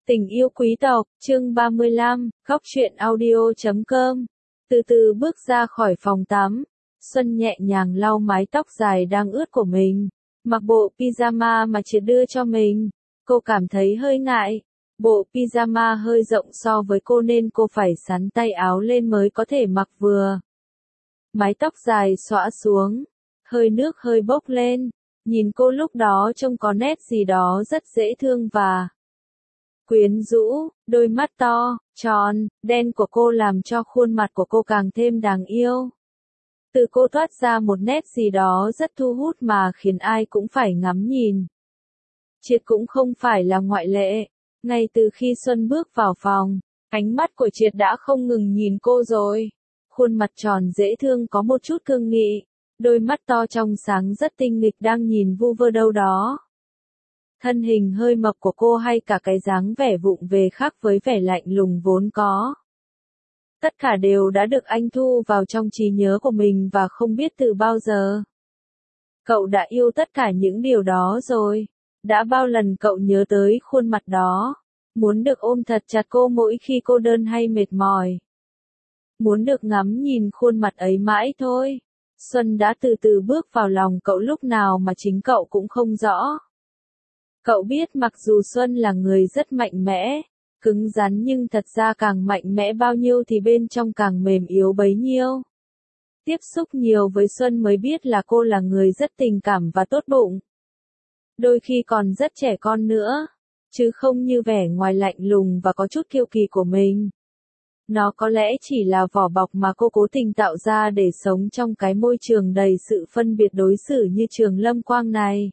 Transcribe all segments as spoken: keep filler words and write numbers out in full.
Tình yêu quý tộc, chương ba mươi lăm, góc truyện audio chấm com. Từ từ bước ra khỏi phòng tắm, Xuân nhẹ nhàng lau mái tóc dài đang ướt của mình, mặc bộ pyjama mà Triệt đưa cho mình. Cô cảm thấy hơi ngại, bộ pyjama hơi rộng so với cô nên cô phải xắn tay áo lên mới có thể mặc vừa. Mái tóc dài xõa xuống, hơi nước hơi bốc lên, nhìn cô lúc đó trông có nét gì đó rất dễ thương và quyến rũ. Đôi mắt to, tròn, đen của cô làm cho khuôn mặt của cô càng thêm đáng yêu. Từ cô toát ra một nét gì đó rất thu hút mà khiến ai cũng phải ngắm nhìn. Triệt cũng không phải là ngoại lệ. Ngay từ khi Xuân bước vào phòng, ánh mắt của Triệt đã không ngừng nhìn cô rồi. Khuôn mặt tròn dễ thương có một chút cương nghị, đôi mắt to trong sáng rất tinh nghịch đang nhìn vu vơ đâu đó. Thân hình hơi mập của cô hay cả cái dáng vẻ vụng về khác với vẻ lạnh lùng vốn có. Tất cả đều đã được anh thu vào trong trí nhớ của mình và không biết từ bao giờ. Cậu đã yêu tất cả những điều đó rồi. Đã bao lần cậu nhớ tới khuôn mặt đó, muốn được ôm thật chặt cô mỗi khi cô đơn hay mệt mỏi. Muốn được ngắm nhìn khuôn mặt ấy mãi thôi. Xuân đã từ từ bước vào lòng cậu lúc nào mà chính cậu cũng không rõ. Cậu biết mặc dù Xuân là người rất mạnh mẽ, cứng rắn nhưng thật ra càng mạnh mẽ bao nhiêu thì bên trong càng mềm yếu bấy nhiêu. Tiếp xúc nhiều với Xuân mới biết là cô là người rất tình cảm và tốt bụng. Đôi khi còn rất trẻ con nữa, chứ không như vẻ ngoài lạnh lùng và có chút kiêu kỳ của mình. Nó có lẽ chỉ là vỏ bọc mà cô cố tình tạo ra để sống trong cái môi trường đầy sự phân biệt đối xử như trường Lâm Quang này.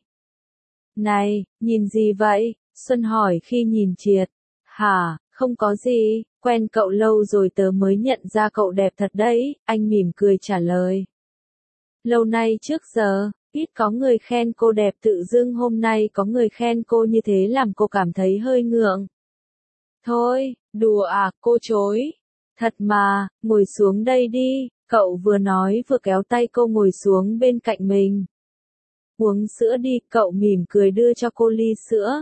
Này, nhìn gì vậy? Xuân hỏi khi nhìn Triệt. Hả, không có gì, quen cậu lâu rồi tớ mới nhận ra cậu đẹp thật đấy, anh mỉm cười trả lời. Lâu nay trước giờ, ít có người khen cô đẹp tự dưng hôm nay có người khen cô như thế làm cô cảm thấy hơi ngượng. Thôi, đùa à, cô chối. Thật mà, ngồi xuống đây đi, cậu vừa nói vừa kéo tay cô ngồi xuống bên cạnh mình. Uống sữa đi, cậu mỉm cười đưa cho cô ly sữa.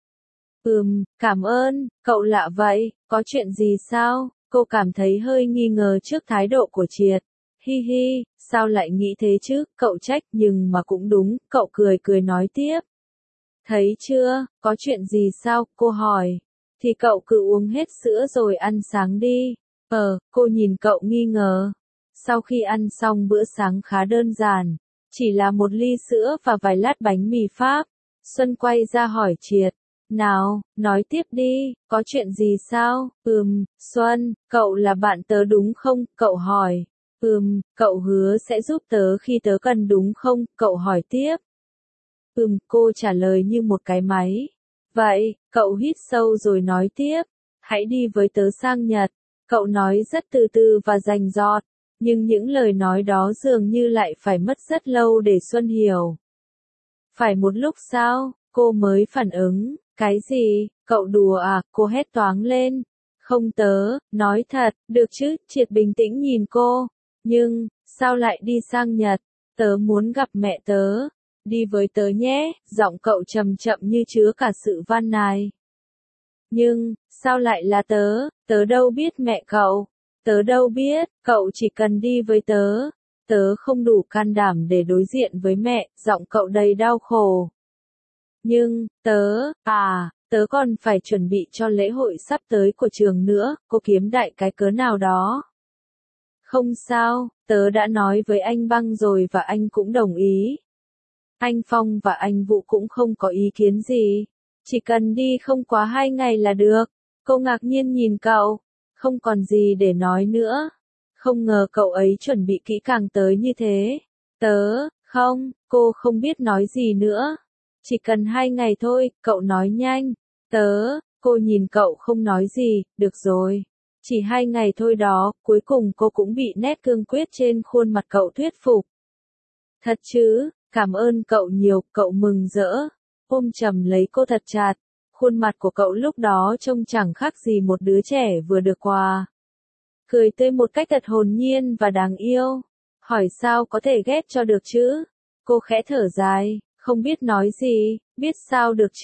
Ừm, cảm ơn, cậu lạ vậy, có chuyện gì sao? Cô cảm thấy hơi nghi ngờ trước thái độ của Triệt. Hi hi, sao lại nghĩ thế chứ, cậu trách nhưng mà cũng đúng, cậu cười cười nói tiếp. Thấy chưa, có chuyện gì sao, cô hỏi. Thì cậu cứ uống hết sữa rồi ăn sáng đi. Ờ, cô nhìn cậu nghi ngờ. Sau khi ăn xong bữa sáng khá đơn giản, chỉ là một ly sữa và vài lát bánh mì Pháp, Xuân quay ra hỏi Triệt. Nào, nói tiếp đi, có chuyện gì sao? Ừm, Xuân, cậu là bạn tớ đúng không? Cậu hỏi. Ừm, cậu hứa sẽ giúp tớ khi tớ cần đúng không? Cậu hỏi tiếp. Ừm, cô trả lời như một cái máy. Vậy, cậu hít sâu rồi nói tiếp. Hãy đi với tớ sang Nhật. Cậu nói rất từ từ và rành rọt, nhưng những lời nói đó dường như lại phải mất rất lâu để Xuân hiểu. Phải một lúc sau, cô mới phản ứng. Cái gì, cậu đùa à, cô hét toáng lên. Không tớ, nói thật, được chứ, Triệt bình tĩnh nhìn cô. Nhưng, sao lại đi sang Nhật? Tớ muốn gặp mẹ tớ. Đi với tớ nhé, giọng cậu trầm chậm như chứa cả sự van nài. Nhưng, sao lại là tớ, tớ đâu biết mẹ cậu. Tớ đâu biết, cậu chỉ cần đi với tớ. Tớ không đủ can đảm để đối diện với mẹ, giọng cậu đầy đau khổ. Nhưng, tớ, à, tớ còn phải chuẩn bị cho lễ hội sắp tới của trường nữa, cô kiếm đại cái cớ nào đó. Không sao, tớ đã nói với anh Băng rồi và anh cũng đồng ý. Anh Phong và anh Vũ cũng không có ý kiến gì. Chỉ cần đi không quá hai ngày là được. Cô ngạc nhiên nhìn cậu, không còn gì để nói nữa. Không ngờ cậu ấy chuẩn bị kỹ càng tới như thế. Tớ, không, cô không biết nói gì nữa. Chỉ cần hai ngày thôi, cậu nói nhanh. Tớ, cô nhìn cậu không nói gì, được rồi. Chỉ hai ngày thôi đó, cuối cùng cô cũng bị nét cương quyết trên khuôn mặt cậu thuyết phục. Thật chứ, cảm ơn cậu nhiều, cậu mừng rỡ. Ôm chầm lấy cô thật chặt. Khuôn mặt của cậu lúc đó trông chẳng khác gì một đứa trẻ vừa được quà. Cười tươi một cách thật hồn nhiên và đáng yêu. Hỏi sao có thể ghét cho được chứ? Cô khẽ thở dài. Không biết nói gì, biết sao được chứ,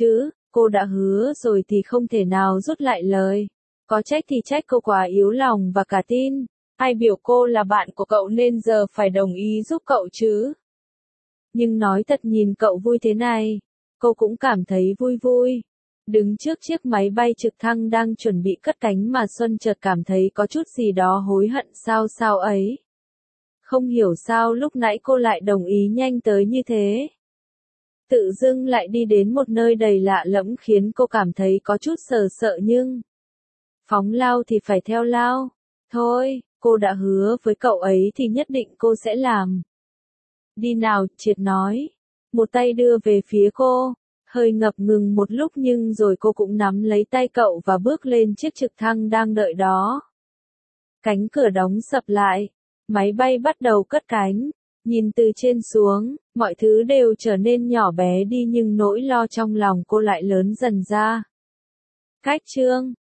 Cô đã hứa rồi thì không thể nào rút lại lời. Có trách thì trách cô quá yếu lòng và cả tin. Ai biểu cô là bạn của cậu nên giờ phải đồng ý giúp cậu chứ. Nhưng nói thật nhìn cậu vui thế này, cô cũng cảm thấy vui vui. Đứng trước chiếc máy bay trực thăng đang chuẩn bị cất cánh mà Xuân chợt cảm thấy có chút gì đó hối hận sao sao ấy. Không hiểu sao lúc nãy cô lại đồng ý nhanh tới như thế. Tự dưng lại đi đến một nơi đầy lạ lẫm khiến cô cảm thấy có chút sợ sợ nhưng... Phóng lao thì phải theo lao. Thôi, cô đã hứa với cậu ấy thì nhất định cô sẽ làm. Đi nào, Triệt nói. Một tay đưa về phía cô. Hơi ngập ngừng một lúc nhưng rồi cô cũng nắm lấy tay cậu và bước lên chiếc trực thăng đang đợi đó. Cánh cửa đóng sập lại. Máy bay bắt đầu cất cánh. Nhìn từ trên xuống, mọi thứ đều trở nên nhỏ bé đi nhưng nỗi lo trong lòng cô lại lớn dần ra. Cách chương